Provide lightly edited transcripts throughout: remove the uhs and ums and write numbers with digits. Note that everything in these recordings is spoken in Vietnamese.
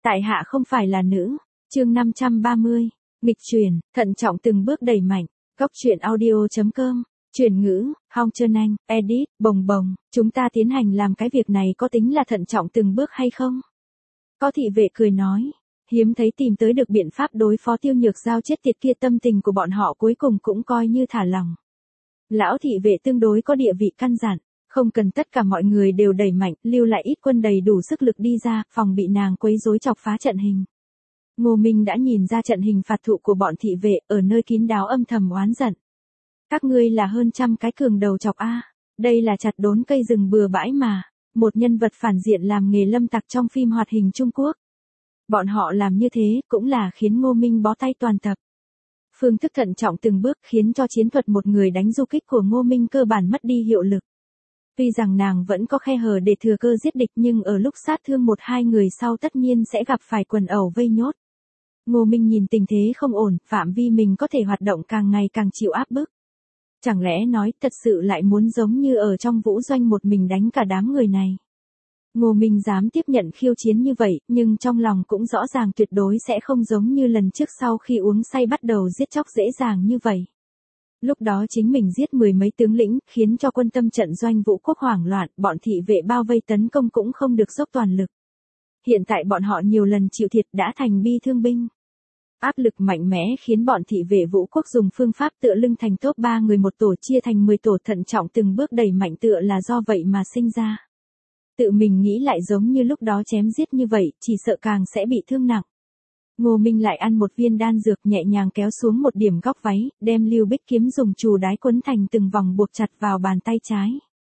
Tại hạ không phải là nữ. Chương 530. Nghịch chuyển, thận trọng từng bước đẩy mạnh. Góc truyện audio.com. Chuyển ngữ, Hong Trơn Anh, edit, bồng bồng. Chúng ta tiến hành làm cái việc này có tính là thận trọng từng bước hay không? Có thị vệ cười nói. Hiếm thấy tìm tới được biện pháp đối phó Tiêu Nhược Giao chết tiệt kia, tâm tình của bọn họ cuối cùng cũng coi như thả lỏng. Lão thị vệ tương đối có địa vị căn dặn, không cần tất cả mọi người đều đẩy mạnh, lưu lại ít quân đầy đủ sức lực đi ra, phòng bị nàng quấy rối chọc phá trận hình. Ngô Minh đã nhìn ra trận hình phạt thụ của bọn thị vệ, ở nơi kín đáo âm thầm oán giận. Các ngươi là hơn trăm cái cường đầu chọc a, đây là chặt đốn cây rừng bừa bãi mà, một nhân vật phản diện làm nghề lâm tặc trong phim hoạt hình Trung Quốc. Bọn họ làm như thế cũng là khiến Ngô Minh bó tay toàn tập. Phương thức thận trọng từng bước khiến cho chiến thuật một người đánh du kích của Ngô Minh cơ bản mất đi hiệu lực. Tuy rằng nàng vẫn có khe hở để thừa cơ giết địch, nhưng ở lúc sát thương một hai người sau tất nhiên sẽ gặp phải quần ẩu vây nhốt. Ngô Minh nhìn tình thế không ổn, phạm vi mình có thể hoạt động càng ngày càng chịu áp bức. Chẳng lẽ nói thật sự lại muốn giống như ở trong vũ doanh một mình đánh cả đám người này? Ngô Minh dám tiếp nhận khiêu chiến như vậy, nhưng trong lòng cũng rõ ràng tuyệt đối sẽ không giống như lần trước sau khi uống say bắt đầu giết chóc dễ dàng như vậy. Lúc đó chính mình giết mười mấy tướng lĩnh, khiến cho quân tâm trận doanh Vũ Quốc hoảng loạn, bọn thị vệ bao vây tấn công cũng không được dốc toàn lực. Hiện tại bọn họ nhiều lần chịu thiệt đã thành bi thương binh. Áp lực mạnh mẽ khiến bọn thị vệ Vũ Quốc dùng phương pháp tựa lưng thành top 3 người một tổ chia thành 10 tổ, thận trọng từng bước đẩy mạnh tựa là do vậy mà sinh ra. Tự mình nghĩ lại giống như lúc đó chém giết như vậy, chỉ sợ càng sẽ bị thương nặng. Ngô Minh lại ăn một viên đan dược, nhẹ nhàng kéo xuống một điểm góc váy, đem Lưu Bích kiếm dùng chù đái quấn thành từng vòng buộc chặt vào bàn tay trái.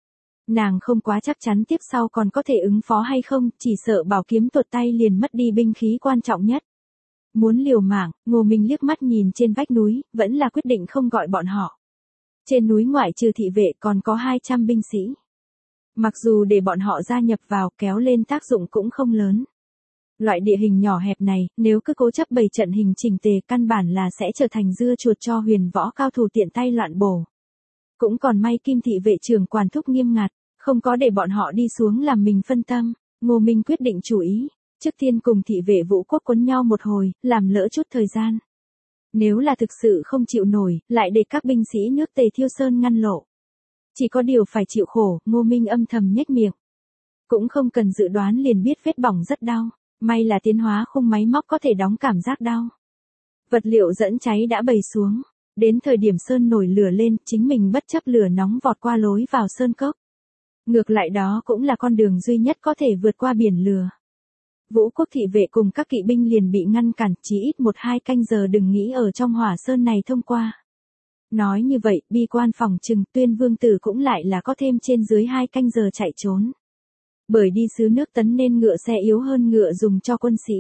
Nàng không quá chắc chắn tiếp sau còn có thể ứng phó hay không, chỉ sợ bảo kiếm tuột tay liền mất đi binh khí quan trọng nhất. Muốn liều mạng, Ngô Minh liếc mắt nhìn trên vách núi, vẫn là quyết định không gọi bọn họ. Trên núi ngoại trừ thị vệ còn có 200 binh sĩ. Mặc dù để bọn họ gia nhập vào kéo lên tác dụng cũng không lớn. Loại địa hình nhỏ hẹp này, nếu cứ cố chấp bày trận hình chỉnh tề, căn bản là sẽ trở thành dưa chuột cho huyền võ cao thủ tiện tay loạn bổ. Cũng còn may Kim thị vệ trưởng quản thúc nghiêm ngặt, không có để bọn họ đi xuống làm mình phân tâm. Ngô Minh quyết định chủ ý, trước tiên cùng thị vệ Vũ Quốc quấn nhau một hồi, làm lỡ chút thời gian. Nếu là thực sự không chịu nổi, lại để các binh sĩ nước Tề Thiêu Sơn ngăn lộ. Chỉ có điều phải chịu khổ, Ngô Minh âm thầm nhếch miệng. Cũng không cần dự đoán liền biết vết bỏng rất đau, may là tiến hóa khung máy móc có thể đóng cảm giác đau. Vật liệu dẫn cháy đã bày xuống, đến thời điểm sơn nổi lửa lên, chính mình bất chấp lửa nóng vọt qua lối vào sơn cốc. Ngược lại đó cũng là con đường duy nhất có thể vượt qua biển lửa. Vũ Quốc thị vệ cùng các kỵ binh liền bị ngăn cản, chỉ ít 1-2 canh giờ đừng nghĩ ở trong hỏa sơn này thông qua. Nói như vậy, bi quan phòng trừng Tuyên Vương Tử cũng lại là có thêm trên dưới 2 canh giờ chạy trốn. Bởi đi xứ nước Tấn nên ngựa xe yếu hơn ngựa dùng cho quân sĩ.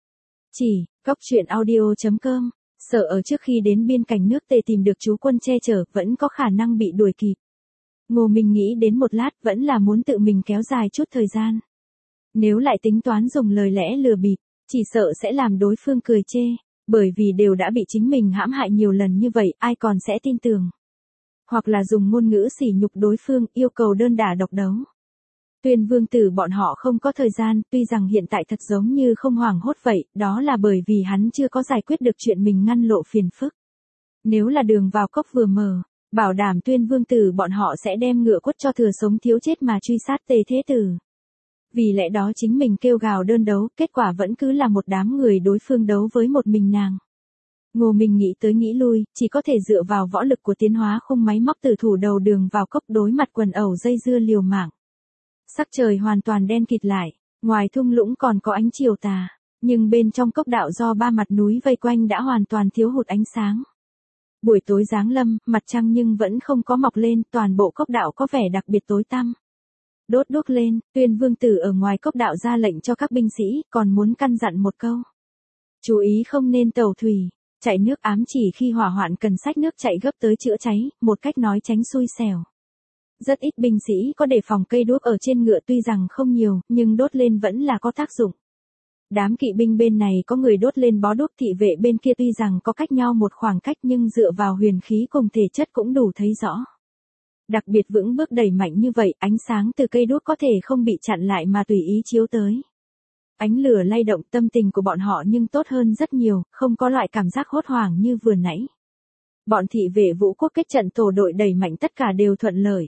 Chỉ, góc truyện audio.com, sợ ở trước khi đến biên cảnh nước Tề tìm được chú quân che chở vẫn có khả năng bị đuổi kịp. Ngô Minh nghĩ đến một lát vẫn là muốn tự mình kéo dài chút thời gian. Nếu lại tính toán dùng lời lẽ lừa bịp, chỉ sợ sẽ làm đối phương cười chê. Bởi vì đều đã bị chính mình hãm hại nhiều lần như vậy, ai còn sẽ tin tưởng. Hoặc là dùng ngôn ngữ sỉ nhục đối phương, yêu cầu đơn đả độc đấu. Tuyên Vương Tử bọn họ không có thời gian, tuy rằng hiện tại thật giống như không hoảng hốt vậy, đó là bởi vì hắn chưa có giải quyết được chuyện mình ngăn lộ phiền phức. Nếu là đường vào cốc vừa mở, bảo đảm Tuyên Vương Tử bọn họ sẽ đem ngựa quất cho thừa sống thiếu chết mà truy sát Tề Thế Tử. Vì lẽ đó chính mình kêu gào đơn đấu, kết quả vẫn cứ là một đám người đối phương đấu với một mình nàng. Ngô Minh nghĩ tới nghĩ lui, chỉ có thể dựa vào võ lực của tiến hóa khung máy móc tử thủ đầu đường vào cốc đối mặt quần ẩu dây dưa liều mạng. Sắc trời hoàn toàn đen kịt lại, ngoài thung lũng còn có ánh chiều tà, nhưng bên trong cốc đạo do 3 mặt núi vây quanh đã hoàn toàn thiếu hụt ánh sáng. Buổi tối giáng lâm, mặt trăng nhưng vẫn không có mọc lên, toàn bộ cốc đạo có vẻ đặc biệt tối tăm. Đốt đuốc lên, Tuyên Vương Tử ở ngoài cốc đạo ra lệnh cho các binh sĩ, còn muốn căn dặn một câu. Chú ý không nên tàu thủy, chạy nước ám chỉ khi hỏa hoạn cần xách nước chạy gấp tới chữa cháy, một cách nói tránh xui xẻo. Rất ít binh sĩ có đề phòng cây đuốc ở trên ngựa, tuy rằng không nhiều, nhưng đốt lên vẫn là có tác dụng. Đám kỵ binh bên này có người đốt lên bó đuốc, thị vệ bên kia tuy rằng có cách nhau một khoảng cách nhưng dựa vào huyền khí cùng thể chất cũng đủ thấy rõ. Đặc biệt vững bước đẩy mạnh như vậy, ánh sáng từ cây đuốc có thể không bị chặn lại mà tùy ý chiếu tới. ánh lửa lay động tâm tình của bọn họ nhưng tốt hơn rất nhiều, không có loại cảm giác hốt hoảng như vừa nãy. Bọn thị vệ Vũ Quốc kết trận tổ đội đẩy mạnh tất cả đều thuận lợi.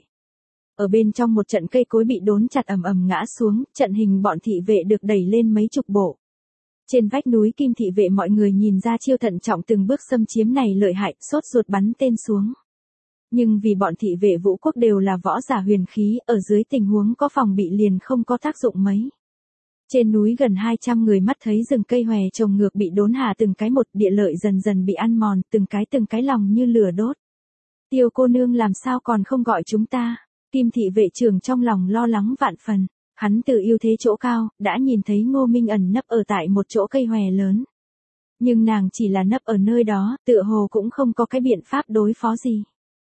Ở bên trong một trận cây cối bị đốn chặt ầm ầm ngã xuống, trận hình bọn thị vệ được đẩy lên mấy chục bộ. Trên vách núi Kim thị vệ mọi người nhìn ra chiêu thận trọng từng bước xâm chiếm này lợi hại, sốt ruột bắn tên xuống. Nhưng vì bọn thị vệ Vũ Quốc đều là võ giả huyền khí, ở dưới tình huống có phòng bị liền không có tác dụng mấy. Trên núi gần 200 người mắt thấy rừng cây hòe trồng ngược bị đốn hạ từng cái một, địa lợi dần dần bị ăn mòn, từng cái lòng như lửa đốt. Tiêu cô nương làm sao còn không gọi chúng ta? Kim thị vệ trưởng trong lòng lo lắng vạn phần. Hắn từ ưu thế chỗ cao, đã nhìn thấy Ngô Minh ẩn nấp ở tại một chỗ cây hòe lớn. Nhưng nàng chỉ là nấp ở nơi đó, tựa hồ cũng không có cái biện pháp đối phó gì.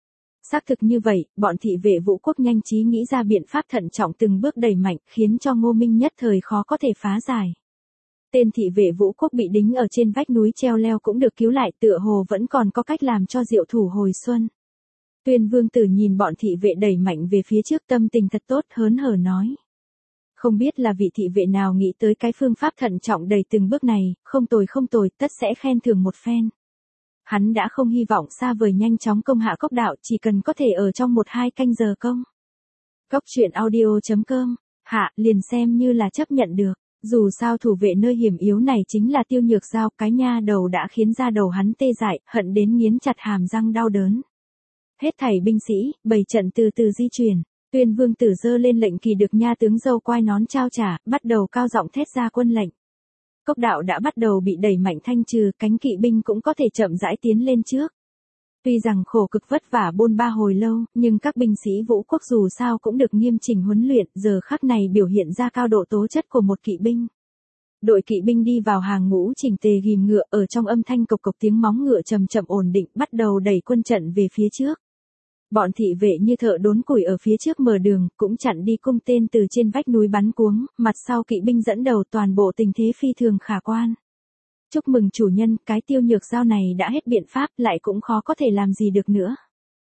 Xác thực như vậy, bọn thị vệ Vũ Quốc nhanh trí nghĩ ra biện pháp thận trọng từng bước đẩy mạnh, khiến cho Ngô Minh nhất thời khó có thể phá giải. Tên thị vệ Vũ Quốc bị đính ở trên vách núi treo leo cũng được cứu lại, tựa hồ vẫn còn có cách làm cho diệu thủ hồi xuân. Tuyên Vương Tử nhìn bọn thị vệ đẩy mạnh về phía trước, tâm tình thật tốt, hớn hở nói. Không biết là vị thị vệ nào nghĩ tới cái phương pháp thận trọng đầy từng bước này, không tồi, tất sẽ khen thưởng một phen. Hắn đã không hy vọng xa vời nhanh chóng công hạ cốc đạo, chỉ cần có thể ở trong 1-2 canh giờ công. Cốc truyện audio.com, hạ, liền xem như là chấp nhận được. Dù sao thủ vệ nơi hiểm yếu này chính là Tiêu Nhược Giao, cái nha đầu đã khiến da đầu hắn tê dại, hận đến nghiến chặt hàm răng đau đớn. Hết thảy binh sĩ, bày trận từ từ di chuyển. Tuyên Vương Tử giơ lên lệnh kỳ được nha tướng dâu quai nón trao trả, bắt đầu cao giọng thét ra quân lệnh. Cốc đạo đã bắt đầu bị đẩy mạnh thanh trừ, cánh kỵ binh cũng có thể chậm rãi tiến lên trước. Tuy rằng khổ cực vất vả bôn ba hồi lâu, nhưng các binh sĩ Vũ Quốc dù sao cũng được nghiêm chỉnh huấn luyện, giờ khắc này biểu hiện ra cao độ tố chất của một kỵ binh. Đội kỵ binh đi vào hàng ngũ chỉnh tề ghim ngựa, ở trong âm thanh cộc cộc tiếng móng ngựa chậm chậm ổn định, bắt đầu đẩy quân trận về phía trước. Bọn thị vệ như thợ đốn củi ở phía trước mở đường, cũng chặn đi cung tên từ trên vách núi bắn cuống, mặt sau kỵ binh dẫn đầu, toàn bộ tình thế phi thường khả quan. Chúc mừng chủ nhân, cái Tiêu Nhược Giao này đã hết biện pháp, lại cũng khó có thể làm gì được nữa.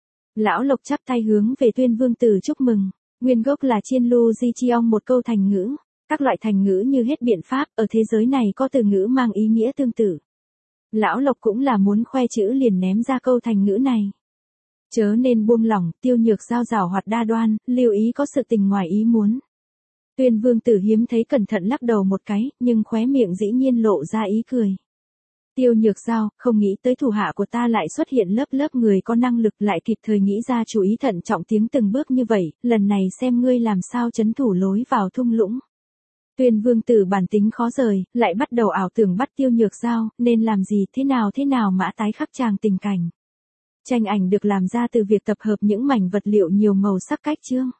Lão Lộc chắp tay hướng về Tuyên Vương Tử chúc mừng, nguyên gốc là Chiên Lu Di Chi Ong, một câu thành ngữ. Các loại thành ngữ như hết biện pháp, ở thế giới này có từ ngữ mang ý nghĩa tương tự. Lão Lộc cũng là muốn khoe chữ liền ném ra câu thành ngữ này. Chớ nên buông lỏng, Tiêu Nhược Giao giảo hoạt đa đoan, lưu ý có sự tình ngoài ý muốn. Tuyên Vương Tử hiếm thấy cẩn thận lắc đầu một cái, nhưng khóe miệng dĩ nhiên lộ ra ý cười. Tiêu Nhược Giao, không nghĩ tới thủ hạ của ta lại xuất hiện lớp người có năng lực, lại kịp thời nghĩ ra chủ ý thận trọng tiếng từng bước như vậy, lần này xem ngươi làm sao trấn thủ lối vào thung lũng. Tuyên Vương Tử bản tính khó rời, lại bắt đầu ảo tưởng bắt Tiêu Nhược Giao, nên làm gì thế nào mã tái khắc chàng tình cảnh. Tranh ảnh được làm ra từ việc tập hợp những mảnh vật liệu nhiều màu sắc cách chương.